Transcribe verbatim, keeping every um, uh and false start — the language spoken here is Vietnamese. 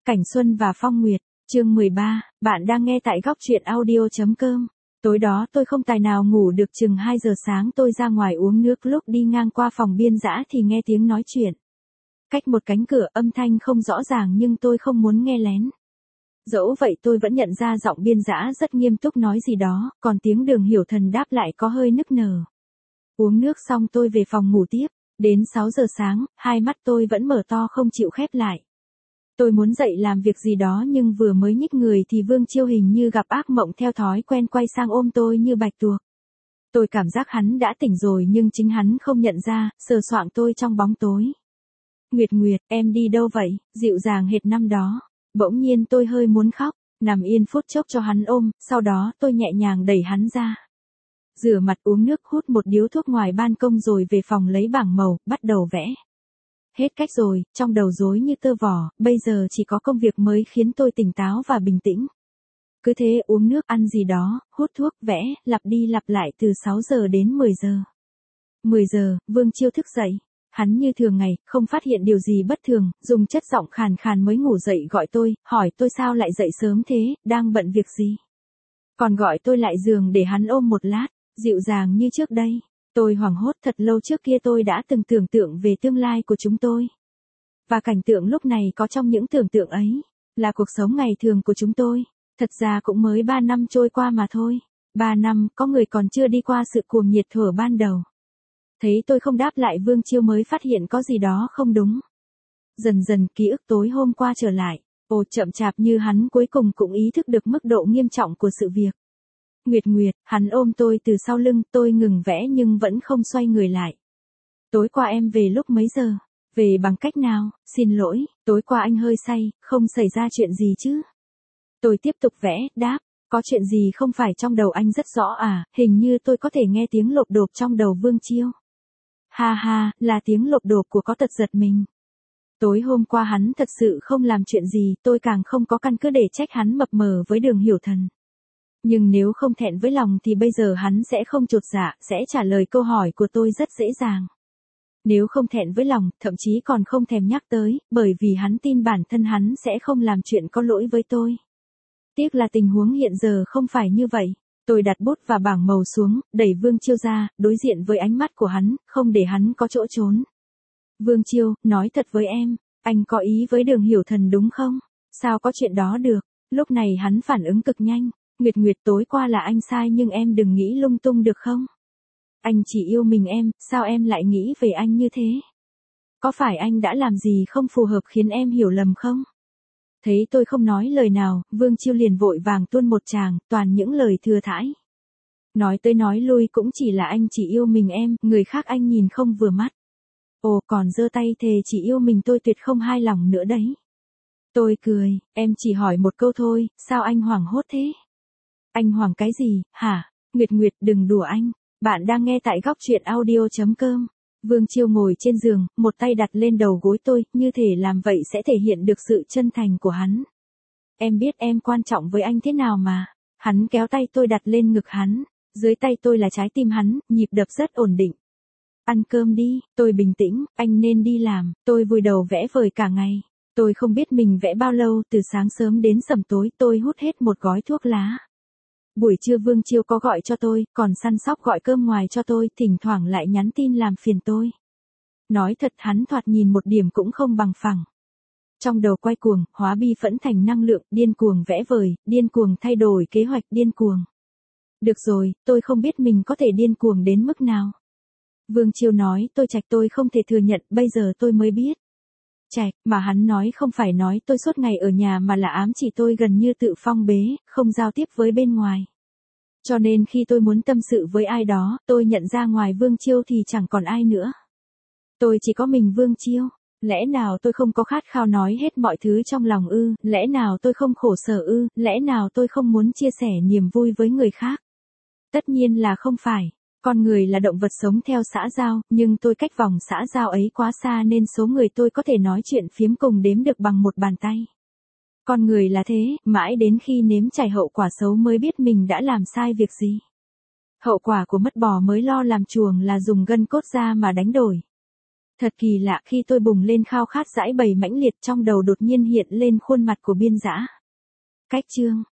Cảnh Xuân và Phong Nguyệt, chương mười ba, bạn đang nghe tại góc truyện audio.com. Tối đó tôi không tài nào ngủ được, chừng hai giờ sáng tôi ra ngoài uống nước, lúc đi ngang qua phòng Biên Dã thì nghe tiếng nói chuyện. Cách một cánh cửa, âm thanh không rõ ràng nhưng tôi không muốn nghe lén. Dẫu vậy tôi vẫn nhận ra giọng Biên Dã rất nghiêm túc nói gì đó, còn tiếng Đường Hiểu Thần đáp lại có hơi nức nở. Uống nước xong tôi về phòng ngủ tiếp, đến sáu giờ sáng, hai mắt tôi vẫn mở to không chịu khép lại. Tôi muốn dậy làm việc gì đó nhưng vừa mới nhích người thì Vương Chiêu hình như gặp ác mộng, theo thói quen quay sang ôm tôi như bạch tuộc. Tôi cảm giác hắn đã tỉnh rồi nhưng chính hắn không nhận ra, sờ soạng tôi trong bóng tối. Nguyệt Nguyệt, em đi đâu vậy? Dịu dàng hệt năm đó. Bỗng nhiên tôi hơi muốn khóc, nằm yên phút chốc cho hắn ôm, sau đó tôi nhẹ nhàng đẩy hắn ra. Rửa mặt, uống nước, hút một điếu thuốc ngoài ban công rồi về phòng lấy bảng màu, bắt đầu vẽ. Hết cách rồi, trong đầu rối như tơ vò, bây giờ chỉ có công việc mới khiến tôi tỉnh táo và bình tĩnh. Cứ thế uống nước, ăn gì đó, hút thuốc, vẽ, lặp đi lặp lại từ sáu giờ đến mười giờ. mười giờ, Vương Chiêu thức dậy. Hắn như thường ngày, không phát hiện điều gì bất thường, dùng chất giọng khàn khàn mới ngủ dậy gọi tôi, hỏi tôi sao lại dậy sớm thế, đang bận việc gì. Còn gọi tôi lại giường để hắn ôm một lát, dịu dàng như trước đây. Tôi hoảng hốt, thật lâu trước kia tôi đã từng tưởng tượng về tương lai của chúng tôi. Và cảnh tượng lúc này có trong những tưởng tượng ấy, là cuộc sống ngày thường của chúng tôi. Thật ra cũng mới ba năm trôi qua mà thôi. Ba năm, có người còn chưa đi qua sự cuồng nhiệt thuở ban đầu. Thấy tôi không đáp lại, Vương Chiêu mới phát hiện có gì đó không đúng. Dần dần ký ức tối hôm qua trở lại. Ồ, chậm chạp như hắn cuối cùng cũng ý thức được mức độ nghiêm trọng của sự việc. Nguyệt Nguyệt, hắn ôm tôi từ sau lưng, tôi ngừng vẽ nhưng vẫn không xoay người lại. Tối qua em về lúc mấy giờ? Về bằng cách nào? Xin lỗi, tối qua anh hơi say, không xảy ra chuyện gì chứ? Tôi tiếp tục vẽ, đáp, có chuyện gì không phải trong đầu anh rất rõ à, hình như tôi có thể nghe tiếng lộp độp trong đầu Vương Chiêu. Ha ha, là tiếng lộp độp của có tật giật mình. Tối hôm qua hắn thật sự không làm chuyện gì, tôi càng không có căn cứ để trách hắn mập mờ với Đường Hiểu Thần. Nhưng nếu không thẹn với lòng thì bây giờ hắn sẽ không chột dạ, sẽ trả lời câu hỏi của tôi rất dễ dàng. Nếu không thẹn với lòng, thậm chí còn không thèm nhắc tới, bởi vì hắn tin bản thân hắn sẽ không làm chuyện có lỗi với tôi. Tiếc là tình huống hiện giờ không phải như vậy. Tôi đặt bút và bảng màu xuống, đẩy Vương Chiêu ra, đối diện với ánh mắt của hắn, không để hắn có chỗ trốn. Vương Chiêu, nói thật với em, anh có ý với Đường Hiểu Thần đúng không? Sao có chuyện đó được? Lúc này hắn phản ứng cực nhanh. Nguyệt Nguyệt, tối qua là anh sai nhưng em đừng nghĩ lung tung được không? Anh chỉ yêu mình em, sao em lại nghĩ về anh như thế? Có phải anh đã làm gì không phù hợp khiến em hiểu lầm không? Thấy tôi không nói lời nào, Vương Chiêu liền vội vàng tuôn một tràng, toàn những lời thừa thãi. Nói tới nói lui cũng chỉ là anh chỉ yêu mình em, người khác anh nhìn không vừa mắt. Ồ, còn giơ tay thề chỉ yêu mình tôi tuyệt không hai lòng nữa đấy. Tôi cười, em chỉ hỏi một câu thôi, sao anh hoảng hốt thế? Anh hoảng cái gì, hả? Nguyệt Nguyệt, đừng đùa anh. Bạn đang nghe tại góc truyện audio.com. Vương Chiêu ngồi trên giường, một tay đặt lên đầu gối tôi, như thể làm vậy sẽ thể hiện được sự chân thành của hắn. Em biết em quan trọng với anh thế nào mà. Hắn kéo tay tôi đặt lên ngực hắn. Dưới tay tôi là trái tim hắn, nhịp đập rất ổn định. Ăn cơm đi, tôi bình tĩnh, anh nên đi làm. Tôi vùi đầu vẽ vời cả ngày. Tôi không biết mình vẽ bao lâu, từ sáng sớm đến sẩm tối tôi hút hết một gói thuốc lá. Buổi trưa Vương Chiêu có gọi cho tôi, còn săn sóc gọi cơm ngoài cho tôi, thỉnh thoảng lại nhắn tin làm phiền tôi. Nói thật hắn thoạt nhìn một điểm cũng không bằng phẳng. Trong đầu quay cuồng, hóa bi phẫn thành năng lượng, điên cuồng vẽ vời, điên cuồng thay đổi kế hoạch, điên cuồng. Được rồi, tôi không biết mình có thể điên cuồng đến mức nào. Vương Chiêu nói tôi trạch, tôi không thể thừa nhận, bây giờ tôi mới biết. Trạch, mà hắn nói không phải nói tôi suốt ngày ở nhà mà là ám chỉ tôi gần như tự phong bế, không giao tiếp với bên ngoài. Cho nên khi tôi muốn tâm sự với ai đó, tôi nhận ra ngoài Vương Chiêu thì chẳng còn ai nữa. Tôi chỉ có mình Vương Chiêu. Lẽ nào tôi không có khát khao nói hết mọi thứ trong lòng ư, lẽ nào tôi không khổ sở ư, lẽ nào tôi không muốn chia sẻ niềm vui với người khác? Tất nhiên là không phải. Con người là động vật sống theo xã giao, nhưng tôi cách vòng xã giao ấy quá xa nên số người tôi có thể nói chuyện phiếm cùng đếm được bằng một bàn tay. Con người là thế, mãi đến khi nếm trải hậu quả xấu mới biết mình đã làm sai việc gì. Hậu quả của mất bò mới lo làm chuồng là dùng gân cốt ra mà đánh đổi. Thật kỳ lạ khi tôi bùng lên khao khát dãi bầy mãnh liệt trong đầu đột nhiên hiện lên khuôn mặt của Biên Dã. Cách chương